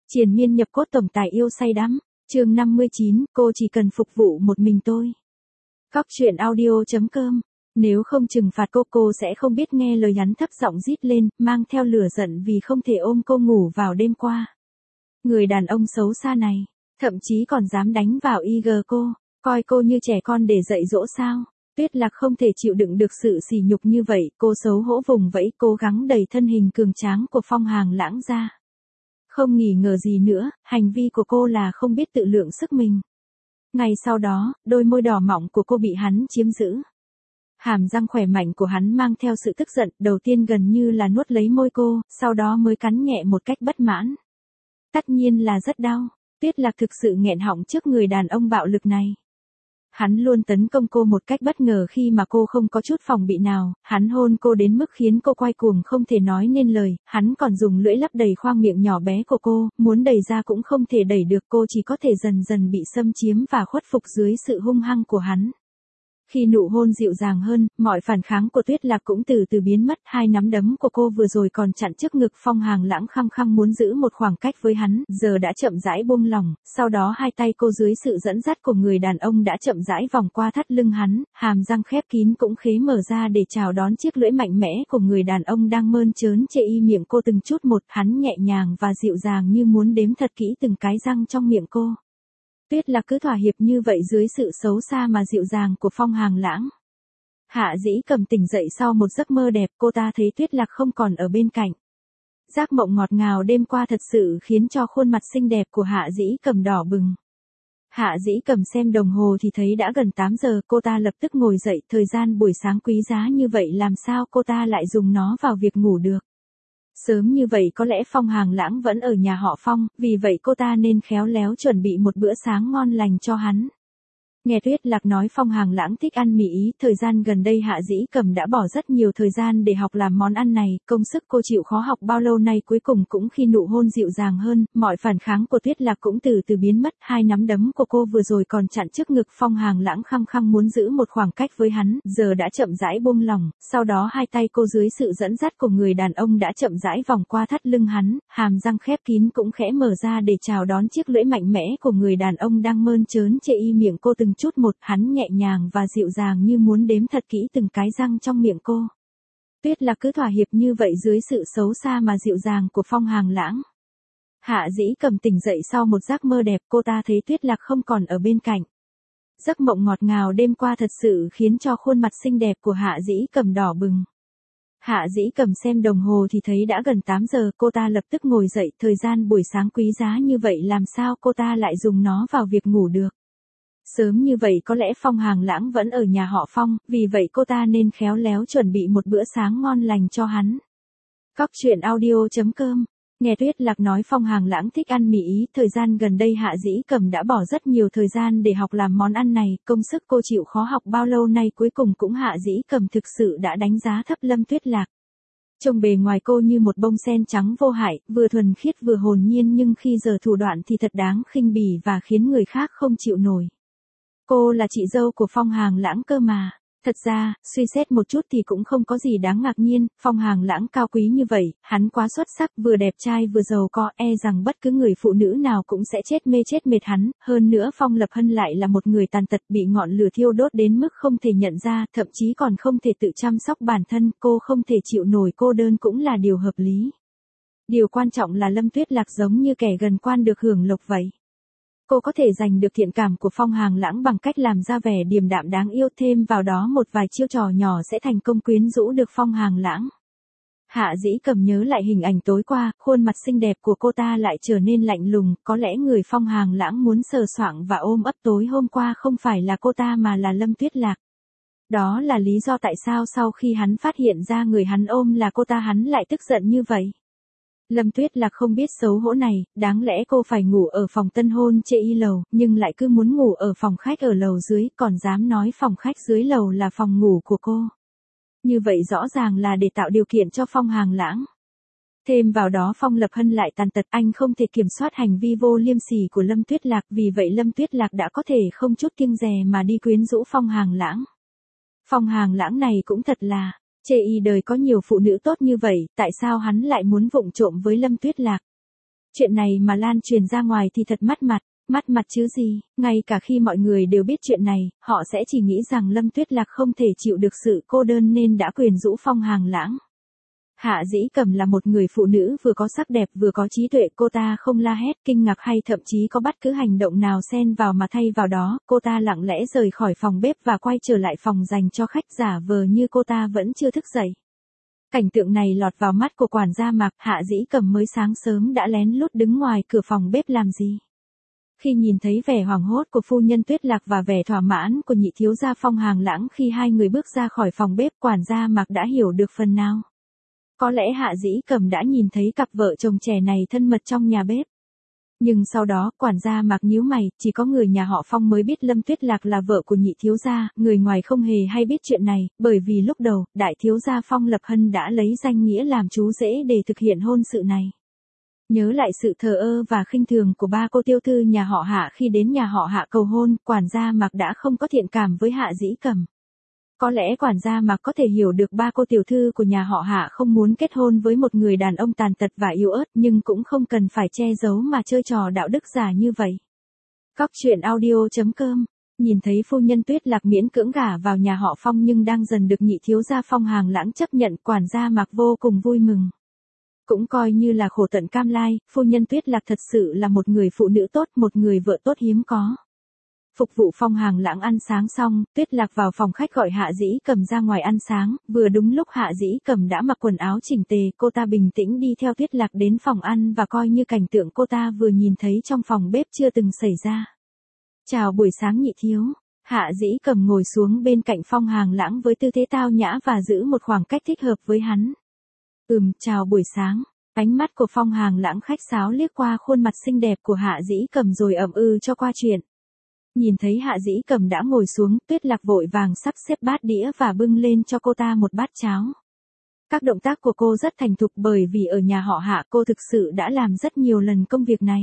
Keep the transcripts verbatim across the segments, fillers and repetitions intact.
Triền miên nhập cốt tổng tài yêu say đắm, chương năm mươi chín, cô chỉ cần phục vụ một mình tôi. Cóc truyện audio chấm com. Nếu không trừng phạt cô, cô sẽ không biết nghe lời hắn thấp giọng rít lên, mang theo lửa giận vì không thể ôm cô ngủ vào đêm qua. Người đàn ông xấu xa này, thậm chí còn dám đánh vào i giê cô, coi cô như trẻ con để dạy dỗ sao. Tuyết Lạc không thể chịu đựng được sự sỉ nhục như vậy, cô xấu hổ vùng vẫy, cố gắng đẩy thân hình cường tráng của Phong Hàng Lãng ra. Không nghi ngờ gì nữa, hành vi của cô là không biết tự lượng sức mình. Ngay sau đó, đôi môi đỏ mọng của cô bị hắn chiếm giữ. Hàm răng khỏe mạnh của hắn mang theo sự tức giận, đầu tiên gần như là nuốt lấy môi cô, sau đó mới cắn nhẹ một cách bất mãn. Tất nhiên là rất đau, Tuyết Lạc thực sự nghẹn họng trước người đàn ông bạo lực này. Hắn luôn tấn công cô một cách bất ngờ khi mà cô không có chút phòng bị nào, hắn hôn cô đến mức khiến cô quay cuồng không thể nói nên lời, hắn còn dùng lưỡi lấp đầy khoang miệng nhỏ bé của cô, muốn đẩy ra cũng không thể đẩy được, cô chỉ có thể dần dần bị xâm chiếm và khuất phục dưới sự hung hăng của hắn. Khi nụ hôn dịu dàng hơn, mọi phản kháng của Tuyết Lạc cũng từ từ biến mất, hai nắm đấm của cô vừa rồi còn chặn trước ngực Phong Hàng Lãng khăng khăng muốn giữ một khoảng cách với hắn, giờ đã chậm rãi buông lỏng, sau đó hai tay cô dưới sự dẫn dắt của người đàn ông đã chậm rãi vòng qua thắt lưng hắn, hàm răng khép kín cũng khế mở ra để chào đón chiếc lưỡi mạnh mẽ của người đàn ông đang mơn trớn chê y miệng cô từng chút một, hắn nhẹ nhàng và dịu dàng như muốn đếm thật kỹ từng cái răng trong miệng cô. Tuyết Lạc cứ thỏa hiệp như vậy dưới sự xấu xa mà dịu dàng của Phong Hàng Lãng. Hạ Dĩ Cầm tỉnh dậy sau một giấc mơ đẹp, cô ta thấy Tuyết Lạc không còn ở bên cạnh. Giấc mộng ngọt ngào đêm qua thật sự khiến cho khuôn mặt xinh đẹp của Hạ Dĩ Cầm đỏ bừng. Hạ Dĩ Cầm xem đồng hồ thì thấy đã gần tám giờ, cô ta lập tức ngồi dậy, thời gian buổi sáng quý giá như vậy làm sao cô ta lại dùng nó vào việc ngủ được. Sớm như vậy có lẽ Phong Hàng Lãng vẫn ở nhà họ Phong, vì vậy cô ta nên khéo léo chuẩn bị một bữa sáng ngon lành cho hắn. Nghe Tuyết Lạc nói Phong Hàng Lãng thích ăn mì Ý, thời gian gần đây Hạ Dĩ Cầm đã bỏ rất nhiều thời gian để học làm món ăn này, công sức cô chịu khó học bao lâu nay cuối cùng cũng khi nụ hôn dịu dàng hơn, mọi phản kháng của Tuyết Lạc cũng từ từ biến mất, hai nắm đấm của cô vừa rồi còn chặn trước ngực Phong Hàng Lãng khăng khăng muốn giữ một khoảng cách với hắn, giờ đã chậm rãi buông lỏng, sau đó hai tay cô dưới sự dẫn dắt của người đàn ông đã chậm rãi vòng qua thắt lưng hắn, hàm răng khép kín cũng khẽ mở ra để chào đón chiếc lưỡi mạnh mẽ của người đàn ông đang mơn trớn chê y miệng cô từng chút một, hắn nhẹ nhàng và dịu dàng như muốn đếm thật kỹ từng cái răng trong miệng cô. Tuyết Lạc cứ thỏa hiệp như vậy dưới sự xấu xa mà dịu dàng của Phong Hàng Lãng. Hạ Dĩ Cầm tỉnh dậy sau một giấc mơ đẹp, cô ta thấy Tuyết Lạc không còn ở bên cạnh. Giấc mộng ngọt ngào đêm qua thật sự khiến cho khuôn mặt xinh đẹp của Hạ Dĩ Cầm đỏ bừng. Hạ Dĩ Cầm xem đồng hồ thì thấy đã gần tám giờ, cô ta lập tức ngồi dậy, thời gian buổi sáng quý giá như vậy làm sao cô ta lại dùng nó vào việc ngủ được. Sớm như vậy có lẽ Phong Hàng Lãng vẫn ở nhà họ Phong, vì vậy cô ta nên khéo léo chuẩn bị một bữa sáng ngon lành cho hắn. Cóc truyện audio chấm com. Nghe Tuyết Lạc nói Phong Hàng Lãng thích ăn mì Ý, thời gian gần đây Hạ Dĩ Cầm đã bỏ rất nhiều thời gian để học làm món ăn này, công sức cô chịu khó học bao lâu nay cuối cùng cũng Hạ Dĩ Cầm thực sự đã đánh giá thấp Lâm Tuyết Lạc. Trông bề ngoài cô như một bông sen trắng vô hại, vừa thuần khiết vừa hồn nhiên nhưng khi giờ thủ đoạn thì thật đáng khinh bỉ và khiến người khác không chịu nổi. Cô là chị dâu của Phong Hàng Lãng cơ mà. Thật ra, suy xét một chút thì cũng không có gì đáng ngạc nhiên, Phong Hàng Lãng cao quý như vậy, hắn quá xuất sắc, vừa đẹp trai vừa giàu có, e rằng bất cứ người phụ nữ nào cũng sẽ chết mê chết mệt hắn, hơn nữa Phong Lập Hân lại là một người tàn tật bị ngọn lửa thiêu đốt đến mức không thể nhận ra, thậm chí còn không thể tự chăm sóc bản thân, cô không thể chịu nổi cô đơn cũng là điều hợp lý. Điều quan trọng là Lâm Tuyết Lạc giống như kẻ gần quan được hưởng lộc vậy. Cô có thể giành được thiện cảm của Phong Hàng Lãng bằng cách làm ra vẻ điềm đạm đáng yêu, thêm vào đó một vài chiêu trò nhỏ sẽ thành công quyến rũ được Phong Hàng Lãng. Hạ Dĩ Cầm nhớ lại hình ảnh tối qua, khuôn mặt xinh đẹp của cô ta lại trở nên lạnh lùng, có lẽ người Phong Hàng Lãng muốn sờ soạng và ôm ấp tối hôm qua không phải là cô ta mà là Lâm Tuyết Lạc. Đó là lý do tại sao sau khi hắn phát hiện ra người hắn ôm là cô ta hắn lại tức giận như vậy. Lâm Tuyết Lạc không biết xấu hổ này, đáng lẽ cô phải ngủ ở phòng tân hôn chê y lầu, nhưng lại cứ muốn ngủ ở phòng khách ở lầu dưới, còn dám nói phòng khách dưới lầu là phòng ngủ của cô. Như vậy rõ ràng là để tạo điều kiện cho Phong Hàng Lãng. Thêm vào đó Phong Lập Hân lại tàn tật, anh không thể kiểm soát hành vi vô liêm sỉ của Lâm Tuyết Lạc, vì vậy Lâm Tuyết Lạc đã có thể không chút kiêng dè mà đi quyến rũ Phong Hàng Lãng. Phong Hàng Lãng này cũng thật là... Chê y đời có nhiều phụ nữ tốt như vậy, tại sao hắn lại muốn vụng trộm với Lâm Tuyết Lạc? Chuyện này mà lan truyền ra ngoài thì thật mất mặt. Mất mặt chứ gì, ngay cả khi mọi người đều biết chuyện này, họ sẽ chỉ nghĩ rằng Lâm Tuyết Lạc không thể chịu được sự cô đơn nên đã quyến rũ Phong Hàng Lãng. Hạ Dĩ Cầm là một người phụ nữ vừa có sắc đẹp vừa có trí tuệ, cô ta không la hét, kinh ngạc hay thậm chí có bất cứ hành động nào xen vào mà thay vào đó, cô ta lặng lẽ rời khỏi phòng bếp và quay trở lại phòng dành cho khách giả vờ như cô ta vẫn chưa thức dậy. Cảnh tượng này lọt vào mắt của quản gia Mạc, Hạ Dĩ Cầm mới sáng sớm đã lén lút đứng ngoài cửa phòng bếp làm gì. Khi nhìn thấy vẻ hoảng hốt của phu nhân Tuyết Lạc và vẻ thỏa mãn của nhị thiếu gia Phong Hàng Lãng khi hai người bước ra khỏi phòng bếp, quản gia Mạc đã hiểu được phần nào. Có lẽ Hạ Dĩ Cầm đã nhìn thấy cặp vợ chồng trẻ này thân mật trong nhà bếp. Nhưng sau đó, quản gia Mạc nhíu mày, chỉ có người nhà họ Phong mới biết Lâm Tuyết Lạc là vợ của nhị thiếu gia, người ngoài không hề hay biết chuyện này, bởi vì lúc đầu, đại thiếu gia Phong Lập Hân đã lấy danh nghĩa làm chú rể để thực hiện hôn sự này. Nhớ lại sự thờ ơ và khinh thường của ba cô tiểu thư nhà họ Hạ khi đến nhà họ Hạ cầu hôn, quản gia Mạc đã không có thiện cảm với Hạ Dĩ Cầm. Có lẽ quản gia Mạc có thể hiểu được ba cô tiểu thư của nhà họ Hạ không muốn kết hôn với một người đàn ông tàn tật và yếu ớt, nhưng cũng không cần phải che giấu mà chơi trò đạo đức giả như vậy. Cóc truyện audio chấm com. Nhìn thấy phu nhân Tuyết Lạc miễn cưỡng gả vào nhà họ Phong nhưng đang dần được nhị thiếu gia Phong Hàng Lãng chấp nhận, quản gia Mạc vô cùng vui mừng. Cũng coi như là khổ tận cam lai, phu nhân Tuyết Lạc thật sự là một người phụ nữ tốt, một người vợ tốt hiếm có. Phục vụ Phong Hàng Lãng ăn sáng xong, Tuyết Lạc vào phòng khách gọi Hạ Dĩ Cầm ra ngoài ăn sáng, vừa đúng lúc Hạ Dĩ Cầm đã mặc quần áo chỉnh tề, cô ta bình tĩnh đi theo Tuyết Lạc đến phòng ăn và coi như cảnh tượng cô ta vừa nhìn thấy trong phòng bếp chưa từng xảy ra. Chào buổi sáng nhị thiếu. Hạ Dĩ Cầm ngồi xuống bên cạnh Phong Hàng Lãng với tư thế tao nhã và giữ một khoảng cách thích hợp với hắn. Ừm, chào buổi sáng. Ánh mắt của Phong Hàng Lãng khách sáo liếc qua khuôn mặt xinh đẹp của Hạ Dĩ Cầm rồi ậm ừ cho qua chuyện. Nhìn thấy Hạ Dĩ Cầm đã ngồi xuống, Tuyết Lạc vội vàng sắp xếp bát đĩa và bưng lên cho cô ta một bát cháo. Các động tác của cô rất thành thục bởi vì ở nhà họ Hạ cô thực sự đã làm rất nhiều lần công việc này.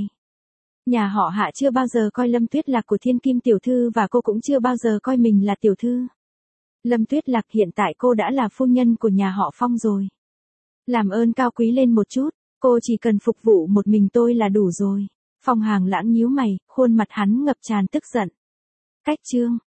Nhà họ Hạ chưa bao giờ coi Lâm Tuyết Lạc của thiên kim tiểu thư và cô cũng chưa bao giờ coi mình là tiểu thư. Lâm Tuyết Lạc hiện tại cô đã là phu nhân của nhà họ Phong rồi. Làm ơn cao quý lên một chút, cô chỉ cần phục vụ một mình tôi là đủ rồi. Phong Hàng Lãng nhíu mày, khuôn mặt hắn ngập tràn tức giận. Cách chương